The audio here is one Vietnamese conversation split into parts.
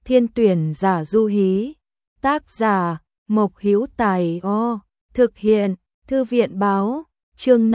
Thiên tuyển giả du hí. Tác giả Mộc Hữu Tài. Thực hiện Thư viện báo. Chương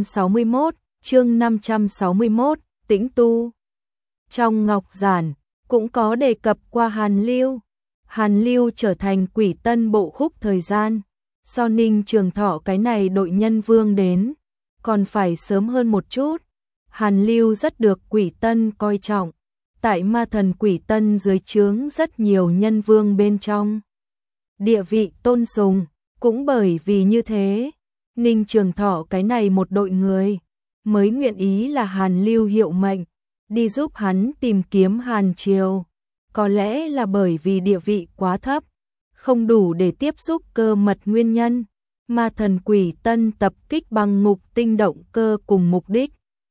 561, tĩnh tu. Trong ngọc giản cũng có đề cập qua Hàn Lưu. Hàn Lưu trở thành Quỷ Tân bộ khúc thời gian. So Ninh Trường Thọ cái này đội nhân vương đến, còn phải sớm hơn một chút. Hàn Lưu rất được Quỷ Tân coi trọng. Tại ma thần Quỷ Tân dưới trướng rất nhiều nhân vương bên trong. Địa vị tôn sùng, cũng bởi vì như thế, Ninh Trường Thọ cái này một đội người, mới nguyện ý là Hàn Lưu hiệu mệnh, đi giúp hắn tìm kiếm Hàn Triều. Có lẽ là bởi vì địa vị quá thấp, không đủ để tiếp xúc cơ mật nguyên nhân, ma thần Quỷ Tân tập kích bằng ngục tinh động cơ cùng mục đích.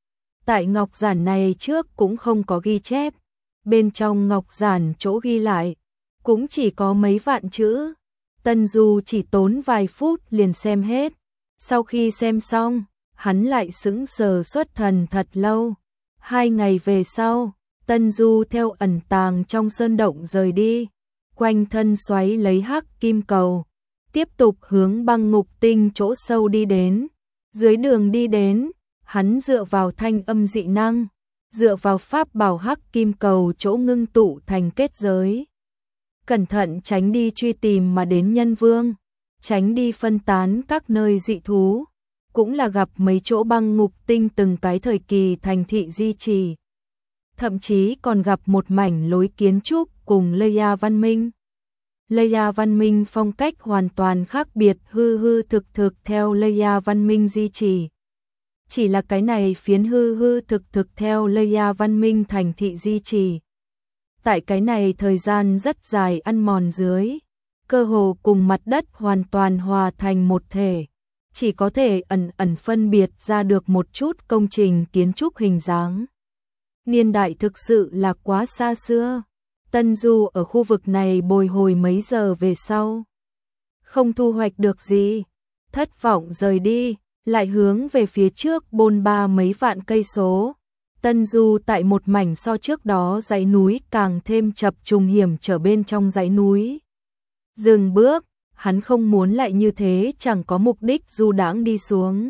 Tại ngọc giản này trước cũng không có ghi chép, bên trong ngọc giản chỗ ghi lại, cũng chỉ có mấy vạn chữ. Tân Du chỉ tốn vài phút liền xem hết, sau khi xem xong, hắn lại sững sờ xuất thần thật lâu. 2 ngày về sau, Tân Du theo ẩn tàng trong sơn động rời đi, quanh thân xoáy lấy hắc kim cầu, tiếp tục hướng băng ngục tinh chỗ sâu đi đến. Dưới đường đi đến, hắn dựa vào thanh âm dị năng, dựa vào pháp bảo hắc kim cầu chỗ ngưng tụ thành kết giới, cẩn thận tránh đi truy tìm mà đến nhân vương, tránh đi phân tán các nơi dị thú, cũng là gặp mấy chỗ băng ngục tinh từng cái thời kỳ thành thị di trì. Thậm chí còn gặp một mảnh lối kiến trúc cùng Leia văn minh. Leia văn minh phong cách hoàn toàn khác biệt, hư hư thực thực theo Leia văn minh di trì. Chỉ là cái này phiến hư hư thực thực theo Leia văn minh thành thị di trì. Tại cái này thời gian rất dài ăn mòn dưới, cơ hồ cùng mặt đất hoàn toàn hòa thành một thể, chỉ có thể ẩn ẩn phân biệt ra được một chút công trình kiến trúc hình dáng. Niên đại thực sự là quá xa xưa. Tân Du ở khu vực này bồi hồi mấy giờ về sau, không thu hoạch được gì, thất vọng rời đi, lại hướng về phía trước bôn ba mấy vạn cây số. Tân Du tại một mảnh so trước đó dãy núi càng thêm chập trùng hiểm trở bên trong dãy núi. Dừng bước, hắn không muốn lại như thế chẳng có mục đích du đãng đi xuống.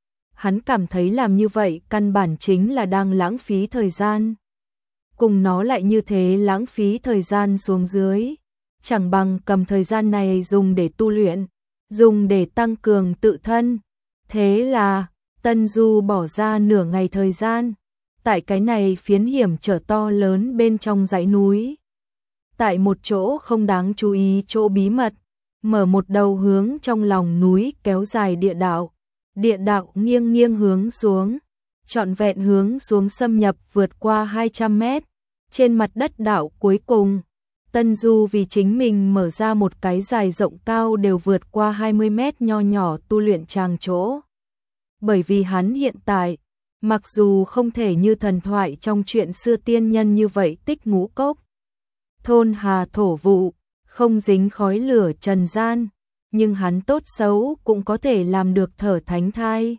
Hắn cảm thấy làm như vậy căn bản chính là đang lãng phí thời gian. Cùng nó lại như thế lãng phí thời gian xuống dưới, chẳng bằng cầm thời gian này dùng để tu luyện, dùng để tăng cường tự thân. Thế là, Tân Du bỏ ra nửa ngày thời gian, tại cái này phiến hiểm trở to lớn bên trong dãy núi. Tại một chỗ không đáng chú ý chỗ bí mật, mở một đầu hướng trong lòng núi kéo dài địa đạo. Địa đạo nghiêng nghiêng hướng xuống, trọn vẹn hướng xuống xâm nhập vượt qua 200 mét. Trên mặt đất đạo cuối cùng, Tân Du vì chính mình mở ra một cái dài rộng cao đều vượt qua 20 mét nho nhỏ tu luyện tràng chỗ. Bởi vì hắn hiện tại, mặc dù không thể như thần thoại trong chuyện xưa tiên nhân như vậy tích ngũ cốc, thôn hà thổ vụ, không dính khói lửa trần gian, nhưng hắn tốt xấu cũng có thể làm được thở thánh thai.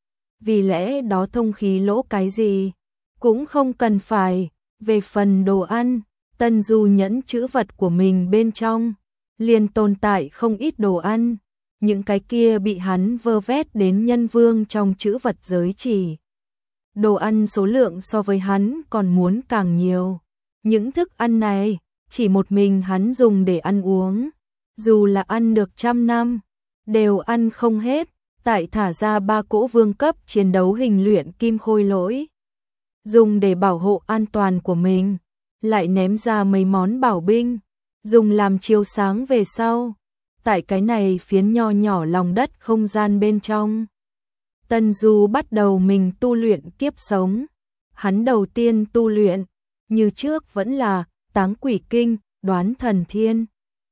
Vì lẽ đó thông khí lỗ cái gì, cũng không cần phải. Về phần đồ ăn, Tân Du nhẫn chữ vật của mình bên trong, liền tồn tại không ít đồ ăn. Những cái kia bị hắn vơ vét đến nhân vương trong chữ vật giới chỉ. Đồ ăn số lượng so với hắn còn muốn càng nhiều. Những thức ăn này, chỉ một mình hắn dùng để ăn uống. Dù là ăn được 100 năm, đều ăn không hết. Tại thả ra 3 cỗ vương cấp chiến đấu hình luyện kim khôi lỗi, dùng để bảo hộ an toàn của mình, lại ném ra mấy món bảo binh, dùng làm chiếu sáng về sau. Tại cái này phiến nho nhỏ lòng đất không gian bên trong, Tân Du bắt đầu mình tu luyện kiếp sống. Hắn đầu tiên tu luyện, như trước vẫn là Táng Quỷ Kinh, Đoán Thần Thiên.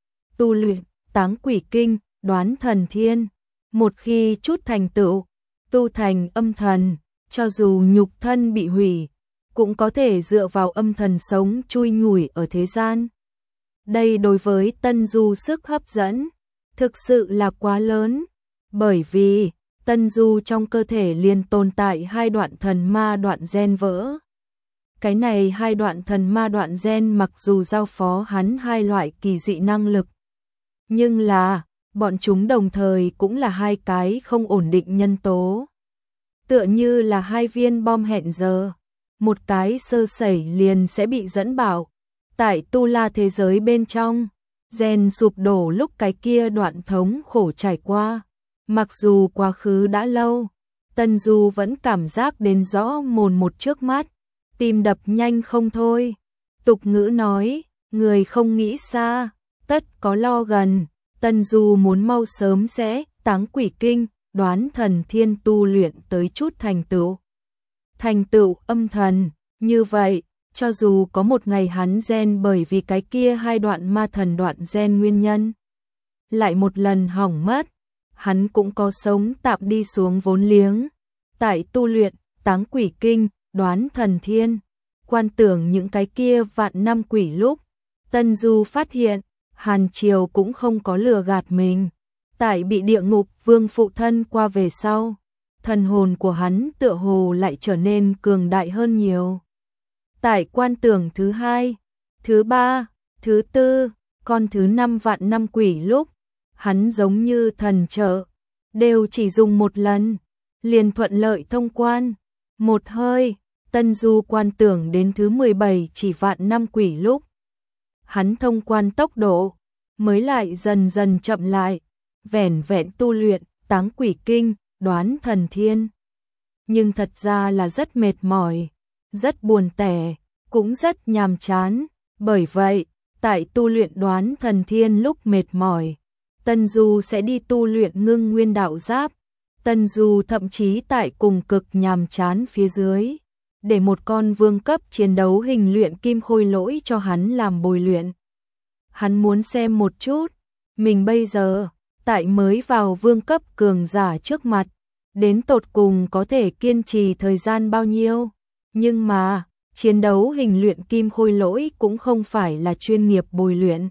Tu luyện Táng Quỷ Kinh, Đoán Thần Thiên, một khi chút thành tựu, tu thành âm thần, cho dù nhục thân bị hủy, cũng có thể dựa vào âm thần sống chui nhủi ở thế gian. Đây đối với Tân Du sức hấp dẫn thực sự là quá lớn, bởi vì Tân Du trong cơ thể liền tồn tại 2 đoạn thần ma đoạn gen vỡ. Cái này hai đoạn thần ma đoạn gen mặc dù giao phó hắn hai loại kỳ dị năng lực, nhưng là bọn chúng đồng thời cũng là hai cái không ổn định nhân tố. Tựa như là hai viên bom hẹn giờ, một cái sơ sẩy liền sẽ bị dẫn bảo. Tại tu la thế giới bên trong, gen sụp đổ lúc cái kia đoạn thống khổ trải qua. Mặc dù quá khứ đã lâu, Tân Du vẫn cảm giác đến rõ mồn một trước mắt, tim đập nhanh không thôi. Tục ngữ nói, người không nghĩ xa, tất có lo gần. Tân Du muốn mau sớm sẽ táng quỷ kinh, đoán thần thiên tu luyện tới chút thành tựu. Thành tựu âm thần, như vậy, cho dù có một ngày hắn gen bởi vì cái kia hai đoạn ma thần đoạn gen nguyên nhân lại một lần hỏng mất, hắn cũng có sống tạm đi xuống vốn liếng. Tại tu luyện, táng quỷ kinh, đoán thần thiên, quan tưởng những cái kia vạn năm quỷ lúc, Tân Du phát hiện, Hàn Triều cũng không có lừa gạt mình. Tại bị địa ngục vương phụ thân qua về sau, thần hồn của hắn tựa hồ lại trở nên cường đại hơn nhiều. Tại quan tưởng thứ hai, thứ ba, thứ tư, con thứ năm vạn năm quỷ lúc, hắn giống như thần trợ, đều chỉ dùng một lần, liền thuận lợi thông quan. Một hơi, Tân Du quan tưởng đến thứ 17 chỉ vạn năm quỷ lúc, hắn thông quan tốc độ mới lại dần dần chậm lại, vẻn vẹn tu luyện táng quỷ kinh, đoán thần thiên. Nhưng thật ra là rất mệt mỏi, rất buồn tẻ, cũng rất nhàm chán. Bởi vậy, tại tu luyện đoán thần thiên lúc mệt mỏi, Tân Du sẽ đi tu luyện ngưng nguyên đạo giáp. Tân Du thậm chí tại cùng cực nhàm chán phía dưới, để một con vương cấp chiến đấu hình luyện kim khôi lỗi cho hắn làm bồi luyện. Hắn muốn xem một chút, mình bây giờ, tại mới vào vương cấp cường giả trước mặt, đến tột cùng có thể kiên trì thời gian bao nhiêu. Nhưng mà, chiến đấu hình luyện kim khôi lỗi cũng không phải là chuyên nghiệp bồi luyện.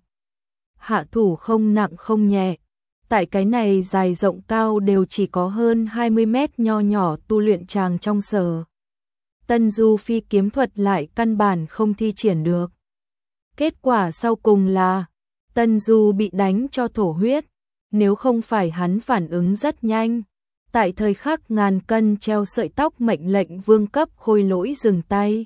Hạ thủ không nặng không nhẹ. Tại cái này dài rộng cao đều chỉ có hơn 20 mét nho nhỏ tu luyện tràng trong sở. Tân Du phi kiếm thuật lại căn bản không thi triển được. Kết quả sau cùng là, Tân Du bị đánh cho thổ huyết, nếu không phải hắn phản ứng rất nhanh. Tại thời khắc ngàn cân treo sợi tóc mệnh lệnh vương cấp khôi lỗi dừng tay.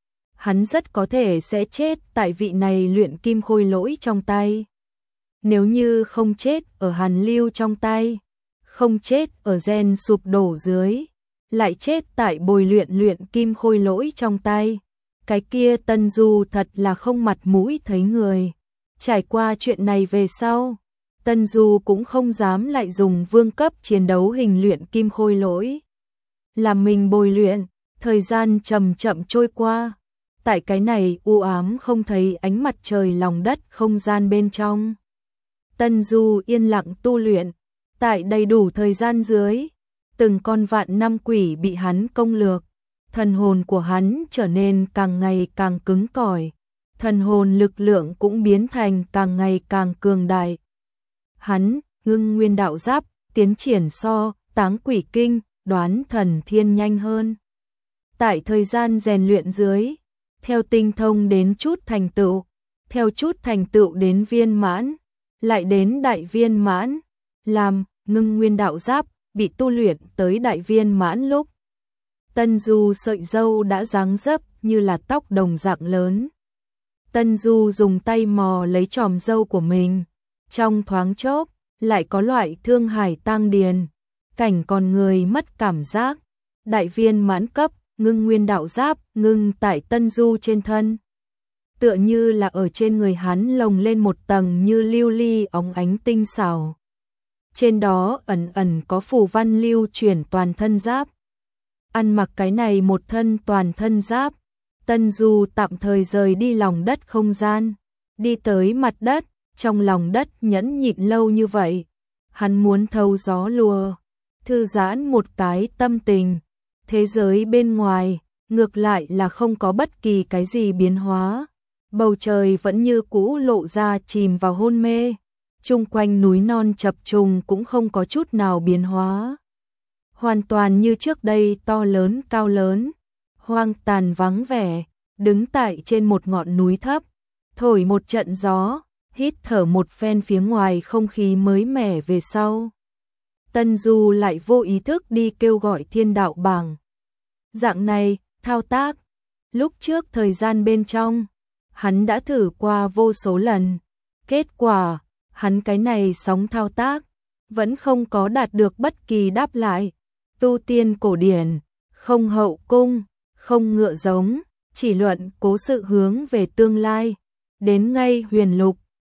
Hắn rất có thể sẽ chết tại vị này luyện kim khôi lỗi trong tay. Nếu như không chết ở Hàn Lưu trong tay, không chết ở gen sụp đổ dưới, lại chết tại bồi luyện kim khôi lỗi trong tay, cái kia Tân Du thật là không mặt mũi thấy người. Trải qua chuyện này về sau, Tân Du cũng không dám lại dùng vương cấp chiến đấu hình luyện kim khôi lỗi. Làm mình bồi luyện, thời gian chậm chậm trôi qua. Tại cái này u ám không thấy ánh mặt trời lòng đất không gian bên trong, Tân Du yên lặng tu luyện. Tại đầy đủ thời gian dưới, từng con vạn năm quỷ bị hắn công lược, thần hồn của hắn trở nên càng ngày càng cứng cỏi, thần hồn lực lượng cũng biến thành càng ngày càng cường đại. Hắn, ngưng nguyên đạo giáp, tiến triển so, táng quỷ kinh, đoán thần thiên nhanh hơn. Tại thời gian rèn luyện dưới, theo tinh thông đến chút thành tựu, theo chút thành tựu đến viên mãn, lại đến đại viên mãn, làm ngưng nguyên đạo giáp bị tu luyện tới đại viên mãn lúc, Tân Du sợi râu đã dáng dấp như là tóc đồng dạng lớn. Tân Du dùng tay mò lấy chòm râu của mình, trong thoáng chốc lại có loại thương hải tang điền, cảnh con người mất cảm giác. Đại viên mãn cấp, ngưng nguyên đạo giáp ngưng tại Tân Du trên thân, tựa như là ở trên người hắn lồng lên một tầng như lưu ly óng ánh tinh xảo. Trên đó ẩn ẩn có phù văn lưu chuyển toàn thân giáp. Ăn mặc cái này một thân toàn thân giáp, Tân Du tạm thời rời đi lòng đất không gian, đi tới mặt đất. Trong lòng đất nhẫn nhịn lâu như vậy, hắn muốn thâu gió lùa, thư giãn một cái tâm tình. Thế giới bên ngoài, ngược lại là không có bất kỳ cái gì biến hóa. Bầu trời vẫn như cũ lộ ra chìm vào hôn mê. Chung quanh núi non chập trùng cũng không có chút nào biến hóa. Hoàn toàn như trước đây to lớn cao lớn, hoang tàn vắng vẻ. đứng tại trên một ngọn núi thấp, thổi một trận gió, hít thở một phen phía ngoài không khí mới mẻ về sau. Tân Du lại vô ý thức đi kêu gọi thiên đạo bảng. Dạng này, thao tác, lúc trước thời gian bên trong, hắn đã thử qua vô số lần. Kết quả, hắn cái này sóng thao tác, vẫn không có đạt được bất kỳ đáp lại. Tu tiên cổ điển, không hậu cung, không ngựa giống, chỉ luận cố sự hướng về tương lai. Đến ngay huyền lục,